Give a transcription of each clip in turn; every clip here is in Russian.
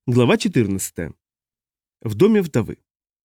Глава 14. В доме вдовы.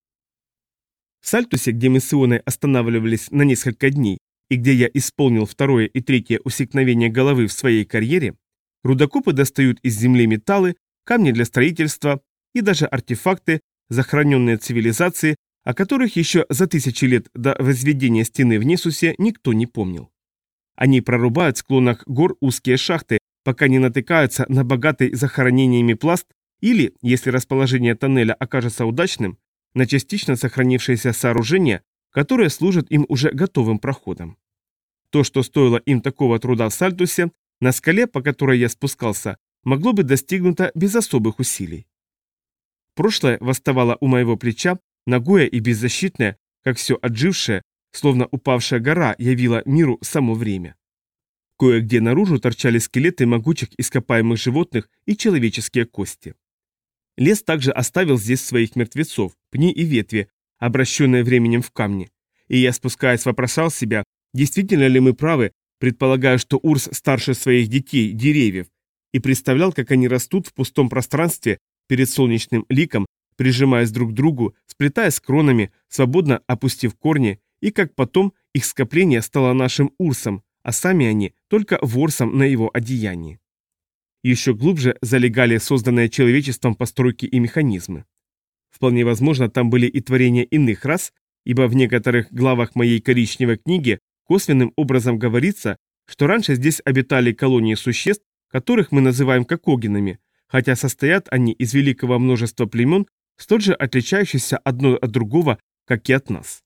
В Сальтусе, где мы с Ионой останавливались на несколько дней и где я исполнил второе и третье усекновение головы в своей карьере, рудокопы достают из земли металлы, камни для строительства и даже артефакты, захороненные цивилизации, о которых еще за тысячи лет до возведения стены в Несусе никто не помнил. Они прорубают в склонах гор узкие шахты, пока не натыкаются на богатый захоронениями пласт, или, если расположение тоннеля окажется удачным, на частично сохранившееся сооружение, которое служит им уже готовым проходом. То, что стоило им такого труда в Сальтусе, на скале, по которой я спускался, могло быть достигнуто без особых усилий. Прошлое восставало у моего плеча, нагое и беззащитное, как все отжившее, словно упавшая гора явила миру само время. Кое-где наружу торчали скелеты могучих ископаемых животных и человеческие кости. Лес также оставил здесь своих мертвецов, пни и ветви, обращенные временем в камни. И я, спускаясь, вопрошал себя, действительно ли мы правы, предполагая, что Урс старше своих детей, деревьев, и представлял, как они растут в пустом пространстве перед солнечным ликом, прижимаясь друг к другу, сплетаясь кронами, свободно опустив корни, и как потом их скопление стало нашим Урсом, а сами они только ворсом на его одеянии. Еще глубже залегали созданные человечеством постройки и механизмы. Вполне возможно, там были и творения иных рас, ибо в некоторых главах моей коричневой книги косвенным образом говорится, что раньше здесь обитали колонии существ, которых мы называем кокогенами, хотя состоят они из великого множества племен, столь же отличающихся одно от другого, как и от нас.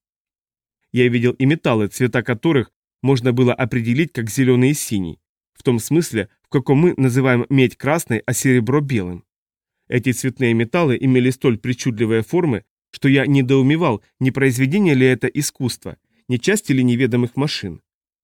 Я видел и металлы, цвета которых можно было определить как зеленый и синий, в том смысле, в каком мы называем медь красной, а серебро белым. Эти цветные металлы имели столь причудливые формы, что я недоумевал, не произведение ли это искусства, не части ли неведомых машин.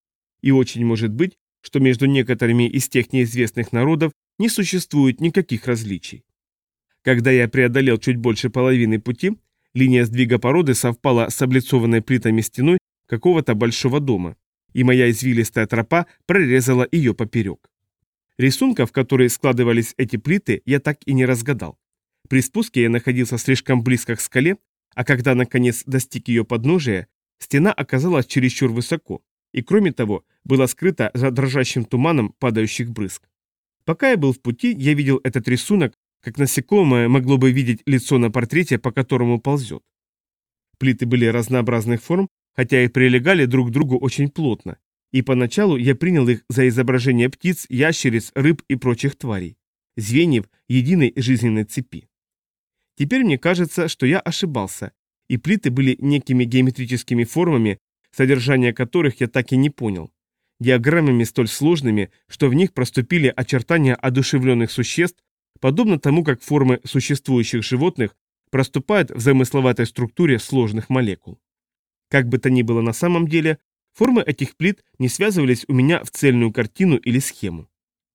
И очень может быть, что между некоторыми из тех неизвестных народов не существует никаких различий. Когда я преодолел чуть больше половины пути, линия сдвига породы совпала с облицованной плитами стеной какого-то большого дома, и моя извилистая тропа прорезала ее поперек. Рисунков, в которые складывались эти плиты, я так и не разгадал. При спуске я находился слишком близко к скале, а когда наконец достиг ее подножия, стена оказалась чересчур высоко, и кроме того, была скрыта за дрожащим туманом падающих брызг. Пока я был в пути, я видел этот рисунок, как насекомое могло бы видеть лицо на портрете, по которому ползет. Плиты были разнообразных форм, хотя и прилегали друг к другу очень плотно, и поначалу я принял их за изображение птиц, ящериц, рыб и прочих тварей, звеньев единой жизненной цепи. Теперь мне кажется, что я ошибался, и плиты были некими геометрическими формами, содержание которых я так и не понял, диаграммами столь сложными, что в них проступили очертания одушевленных существ, подобно тому, как формы существующих животных проступают в замысловатой структуре сложных молекул. Как бы то ни было на самом деле, формы этих плит не связывались у меня в цельную картину или схему.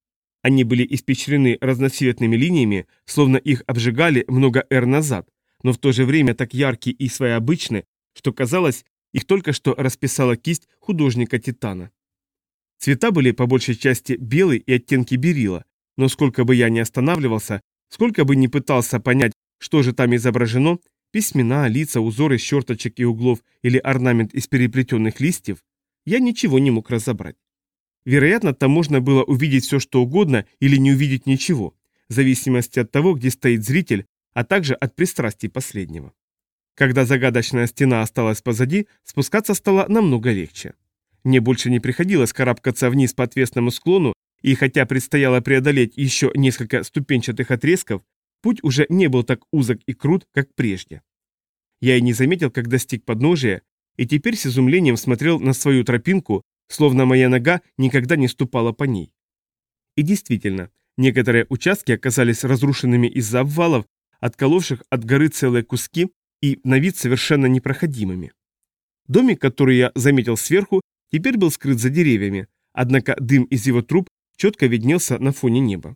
Они были испещрены разноцветными линиями, словно их обжигали много эр назад, но в то же время так яркие и своеобычны, что казалось, их только что расписала кисть художника-титана. Цвета были по большей части белый и оттенки берилла, но сколько бы я ни останавливался, сколько бы ни пытался понять, что же там изображено, письмена, лица, узоры с черточек и углов или орнамент из переплетенных листьев, я ничего не мог разобрать. Вероятно, там можно было увидеть все, что угодно, или не увидеть ничего, в зависимости от того, где стоит зритель, а также от пристрастий последнего. Когда загадочная стена осталась позади, спускаться стало намного легче. Мне больше не приходилось карабкаться вниз по отвесному склону, и хотя предстояло преодолеть еще несколько ступенчатых отрезков, путь уже не был так узок и крут, как прежде. Я и не заметил, как достиг подножия, и теперь с изумлением смотрел на свою тропинку, словно моя нога никогда не ступала по ней. И действительно, некоторые участки оказались разрушенными из-за обвалов, отколовших от горы целые куски и на вид совершенно непроходимыми. Домик, который я заметил сверху, теперь был скрыт за деревьями, однако дым из его труб четко виднелся на фоне неба.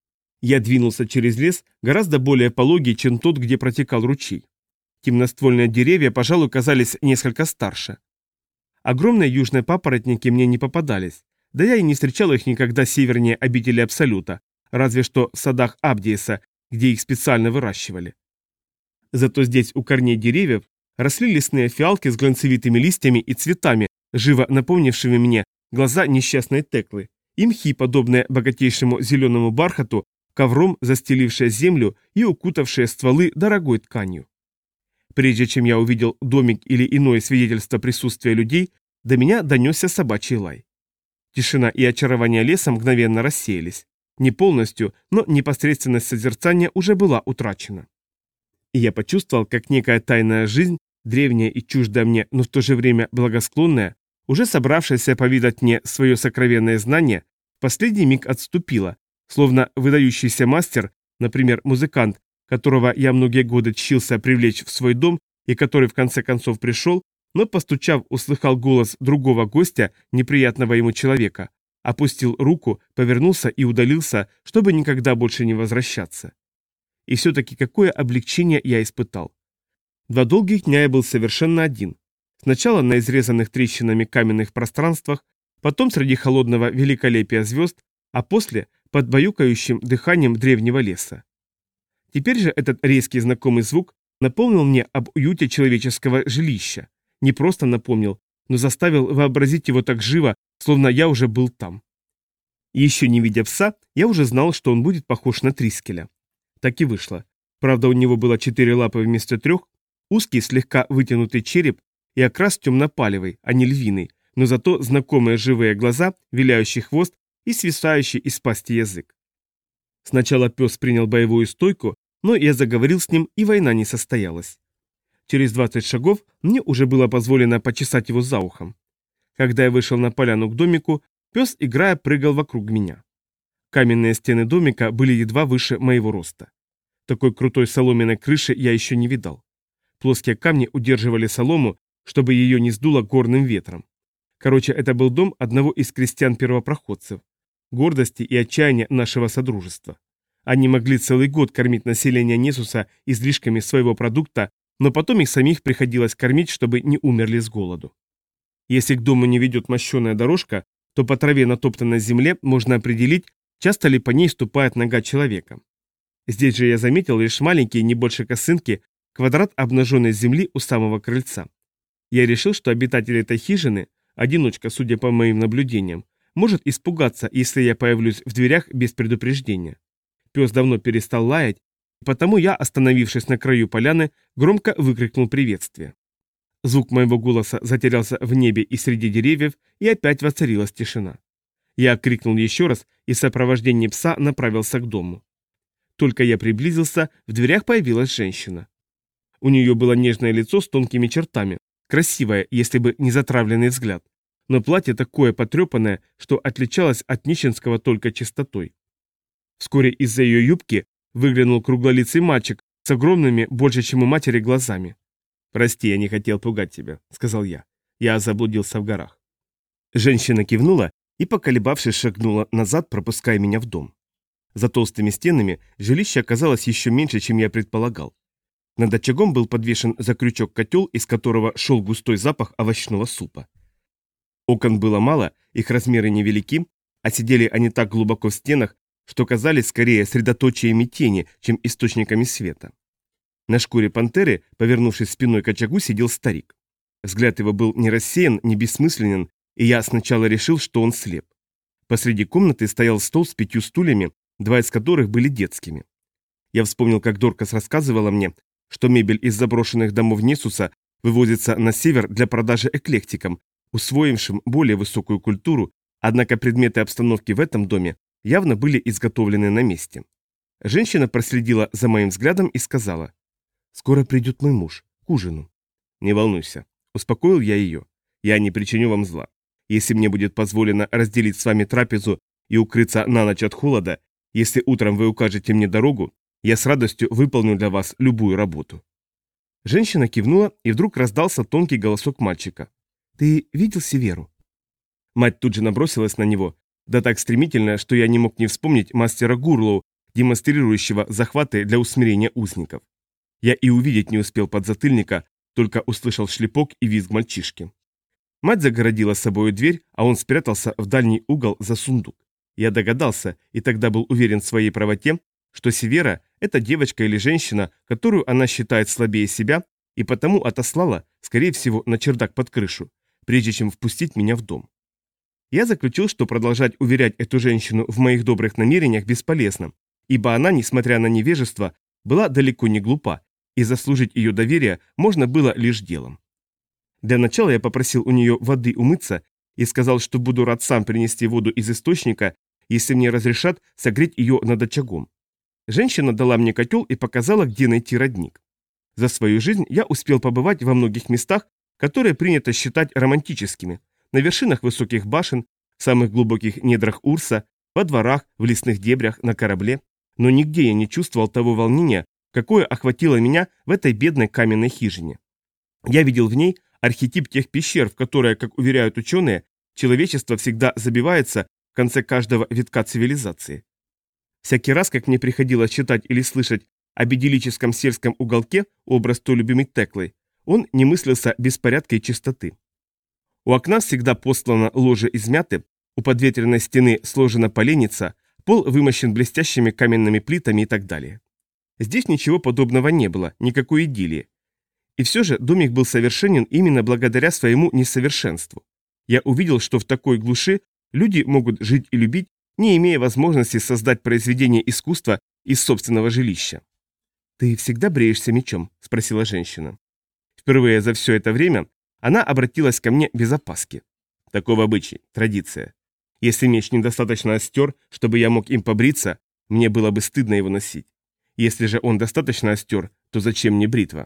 Я двинулся через лес, гораздо более пологий, чем тот, где протекал ручей. Темноствольные деревья, пожалуй, казались несколько старше. Огромные южные папоротники мне не попадались, да я и не встречал их никогда севернее обители Абсолюта, разве что в садах Абдиеса, где их специально выращивали. Зато здесь у корней деревьев росли лесные фиалки с глянцевитыми листьями и цветами, живо напомнившими мне глаза несчастной Теклы, и мхи, подобные богатейшему зеленому бархату, ковром застелившие землю и укутавшие стволы дорогой тканью. Прежде чем я увидел домик или иное свидетельство присутствия людей, до меня донесся собачий лай. Тишина и очарование леса мгновенно рассеялись. Не полностью, но непосредственность созерцания уже была утрачена. И я почувствовал, как некая тайная жизнь, древняя и чуждая мне, но в то же время благосклонная, уже собравшаяся повидать мне свое сокровенное знание, в последний миг отступила, словно выдающийся мастер, например, музыкант, которого я многие годы тщился привлечь в свой дом и который в конце концов пришел, но, постучав, услыхал голос другого гостя, неприятного ему человека, опустил руку, повернулся и удалился, чтобы никогда больше не возвращаться. И все-таки какое облегчение я испытал. 2 долгих дня я был совершенно один. Сначала на изрезанных трещинами каменных пространствах, потом среди холодного великолепия звезд, а после под баюкающим дыханием древнего леса. Теперь же этот резкий знакомый звук напомнил мне об уюте человеческого жилища. Не просто напомнил, но заставил вообразить его так живо, словно я уже был там. Еще не видя пса, я уже знал, что он будет похож на Трискеля. Так и вышло. Правда, у него было 4 лапы вместо 3, узкий, слегка вытянутый череп и окрас темно-палевый, а не львиный, но зато знакомые живые глаза, виляющий хвост и свисающий из пасти язык. Сначала пес принял боевую стойку, но я заговорил с ним, и война не состоялась. Через 20 шагов мне уже было позволено почесать его за ухом. Когда я вышел на поляну к домику, пес, играя, прыгал вокруг меня. Каменные стены домика были едва выше моего роста. Такой крутой соломенной крыши я еще не видал. Плоские камни удерживали солому, чтобы ее не сдуло горным ветром. Короче, это был дом одного из крестьян-первопроходцев. Гордости и отчаяния нашего содружества. Они могли целый год кормить население Несуса излишками своего продукта, но потом их самих приходилось кормить, чтобы не умерли с голоду. Если к дому не ведет мощеная дорожка, то по траве на топтанной земле можно определить, часто ли по ней ступает нога человека. Здесь же я заметил лишь маленькие, не больше косынки, квадрат обнаженной земли у самого крыльца. Я решил, что обитатель этой хижины, одиночка, судя по моим наблюдениям, может испугаться, если я появлюсь в дверях без предупреждения. Пес давно перестал лаять, потому я, остановившись на краю поляны, громко выкрикнул приветствие. Звук моего голоса затерялся в небе и среди деревьев, и опять воцарилась тишина. Я крикнул еще раз и в сопровождении пса направился к дому. Только я приблизился, в дверях появилась женщина. У нее было нежное лицо с тонкими чертами, красивое, если бы не затравленный взгляд, но платье такое потрепанное, что отличалось от нищенского только чистотой. Вскоре из-за ее юбки выглянул круглолицый мальчик с огромными, больше чем у матери, глазами. «Прости, я не хотел пугать тебя», — сказал я. «Я заблудился в горах». Женщина кивнула и, поколебавшись, шагнула назад, пропуская меня в дом. За толстыми стенами жилище оказалось еще меньше, чем я предполагал. Над очагом был подвешен за крючок котел, из которого шел густой запах овощного супа. Окон было мало, их размеры невелики, а сидели они так глубоко в стенах, что казались скорее средоточиями тени, чем источниками света. На шкуре пантеры, повернувшись спиной к очагу, сидел старик. Взгляд его был не рассеян, не бессмысленен, и я сначала решил, что он слеп. Посреди комнаты стоял стол с 5 стульями, 2 из которых были детскими. Я вспомнил, как Доркас рассказывала мне, что мебель из заброшенных домов Несуса вывозится на север для продажи эклектикам, усвоившим более высокую культуру, однако предметы обстановки в этом доме явно были изготовлены на месте. Женщина проследила за моим взглядом и сказала: «Скоро придет мой муж, к ужину». «Не волнуйся», — успокоил я ее, — «я не причиню вам зла. Если мне будет позволено разделить с вами трапезу и укрыться на ночь от холода, если утром вы укажете мне дорогу, я с радостью выполню для вас любую работу». Женщина кивнула, и вдруг раздался тонкий голосок мальчика. «Ты видел Северу?» Мать тут же набросилась на него, да так стремительно, что я не мог не вспомнить мастера Гурлоу, демонстрирующего захваты для усмирения узников. Я и увидеть не успел подзатыльника, только услышал шлепок и визг мальчишки. Мать загородила собою дверь, а он спрятался в дальний угол за сундук. Я догадался, и тогда был уверен в своей правоте, что Севера Это девочка или женщина, которую она считает слабее себя, и потому отослала, скорее всего, на чердак под крышу, прежде чем впустить меня в дом. Я заключил, что продолжать уверять эту женщину в моих добрых намерениях бесполезно, ибо она, несмотря на невежество, была далеко не глупа, и заслужить ее доверие можно было лишь делом. Для начала я попросил у нее воды умыться и сказал, что буду рад сам принести воду из источника, если мне разрешат согреть ее над очагом. Женщина дала мне котел и показала, где найти родник. За свою жизнь я успел побывать во многих местах, которые принято считать романтическими, на вершинах высоких башен, в самых глубоких недрах Урса, во дворах, в лесных дебрях, на корабле, но нигде я не чувствовал того волнения, какое охватило меня в этой бедной каменной хижине. Я видел в ней архетип тех пещер, в которые, как уверяют ученые, человечество всегда забивается в конце каждого витка цивилизации. Всякий раз, как мне приходилось читать или слышать об идиллическом сельском уголке, образ той любимой Теклой, он не мыслился беспорядка и чистоты. У окна всегда постлано ложе из мяты, у подветренной стены сложена поленница, пол вымощен блестящими каменными плитами и так далее. Здесь ничего подобного не было, никакой идиллии. И все же домик был совершенен именно благодаря своему несовершенству. Я увидел, что в такой глуши люди могут жить и любить, не имея возможности создать произведение искусства из собственного жилища. «Ты всегда бреешься мечом?» – спросила женщина. Впервые за все это время она обратилась ко мне без опаски. Таков обычай, традиция. Если меч недостаточно остер, чтобы я мог им побриться, мне было бы стыдно его носить. Если же он достаточно остер, то зачем мне бритва?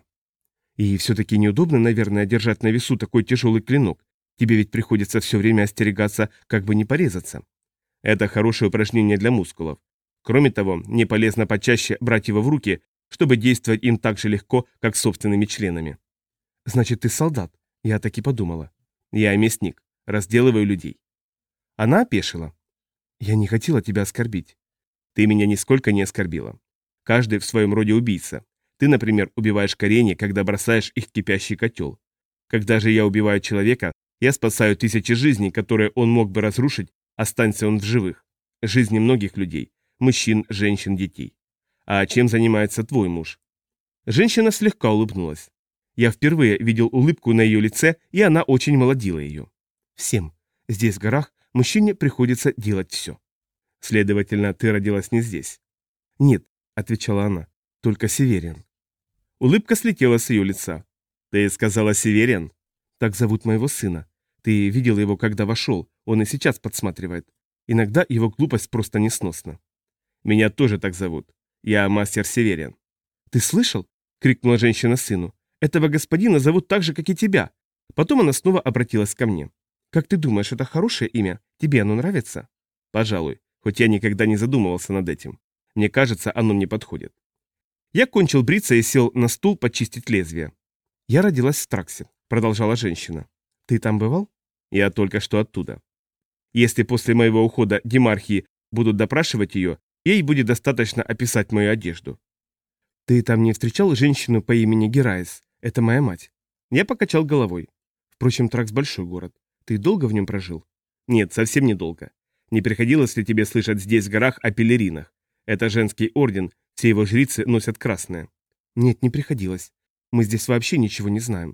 И все-таки неудобно, наверное, держать на весу такой тяжелый клинок. Тебе ведь приходится все время остерегаться, как бы не порезаться. Это хорошее упражнение для мускулов. Кроме того, мне полезно почаще брать его в руки, чтобы действовать им так же легко, как собственными членами. Значит, ты солдат. Я так и подумала. Я мясник. Разделываю людей. Она опешила. Я не хотела тебя оскорбить. Ты меня нисколько не оскорбила. Каждый в своем роде убийца. Ты, например, убиваешь коренья, когда бросаешь их в кипящий котел. Когда же я убиваю человека, я спасаю тысячи жизней, которые он мог бы разрушить, останься он в живых. Жизни многих людей. Мужчин, женщин, детей. А чем занимается твой муж? Женщина слегка улыбнулась. Я впервые видел улыбку на ее лице, и она очень молодила ее. Всем. Здесь, в горах, мужчине приходится делать все. Следовательно, ты родилась не здесь. Нет, отвечала она, только Севериан. Улыбка слетела с ее лица. Ты сказала Севериан? Так зовут моего сына. Ты видел его, когда вошел, он и сейчас подсматривает. Иногда его глупость просто несносна. Меня тоже так зовут. Я мастер Севериан. Ты слышал? Крикнула женщина сыну. Этого господина зовут так же, как и тебя. Потом она снова обратилась ко мне. Как ты думаешь, это хорошее имя? Тебе оно нравится? Пожалуй, хоть я никогда не задумывался над этим. Мне кажется, оно мне подходит. Я кончил бриться и сел на стул почистить лезвие. Я родилась в Страксе, продолжала женщина. Ты там бывал? Я только что оттуда. Если после моего ухода демархии будут допрашивать ее, ей будет достаточно описать мою одежду. Ты там не встречал женщину по имени Гераис? Это моя мать. Я покачал головой. Впрочем, Тракс большой город. Ты долго в нем прожил? Нет, совсем недолго. Не приходилось ли тебе слышать здесь в горах о пелеринах? Это женский орден, все его жрицы носят красное. Нет, не приходилось. Мы здесь вообще ничего не знаем.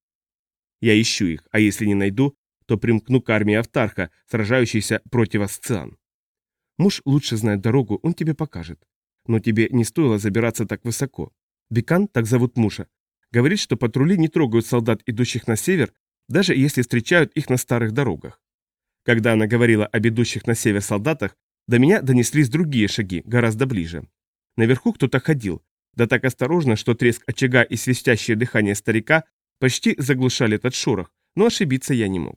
Я ищу их, а если не найду, то примкну к армии Автарха, сражающейся против Асциан. Муж лучше знает дорогу, он тебе покажет. Но тебе не стоило забираться так высоко. Бекан, так зовут мужа, говорит, что патрули не трогают солдат, идущих на север, даже если встречают их на старых дорогах. Когда она говорила об идущих на север солдатах, до меня донеслись другие шаги, гораздо ближе. Наверху кто-то ходил, да так осторожно, что треск очага и свистящее дыхание старика почти заглушали этот шорох, но ошибиться я не мог.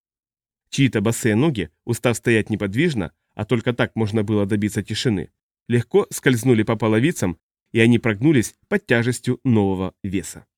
Чьи-то босые ноги, устав стоять неподвижно, а только так можно было добиться тишины, легко скользнули по половицам, и они прогнулись под тяжестью нового веса.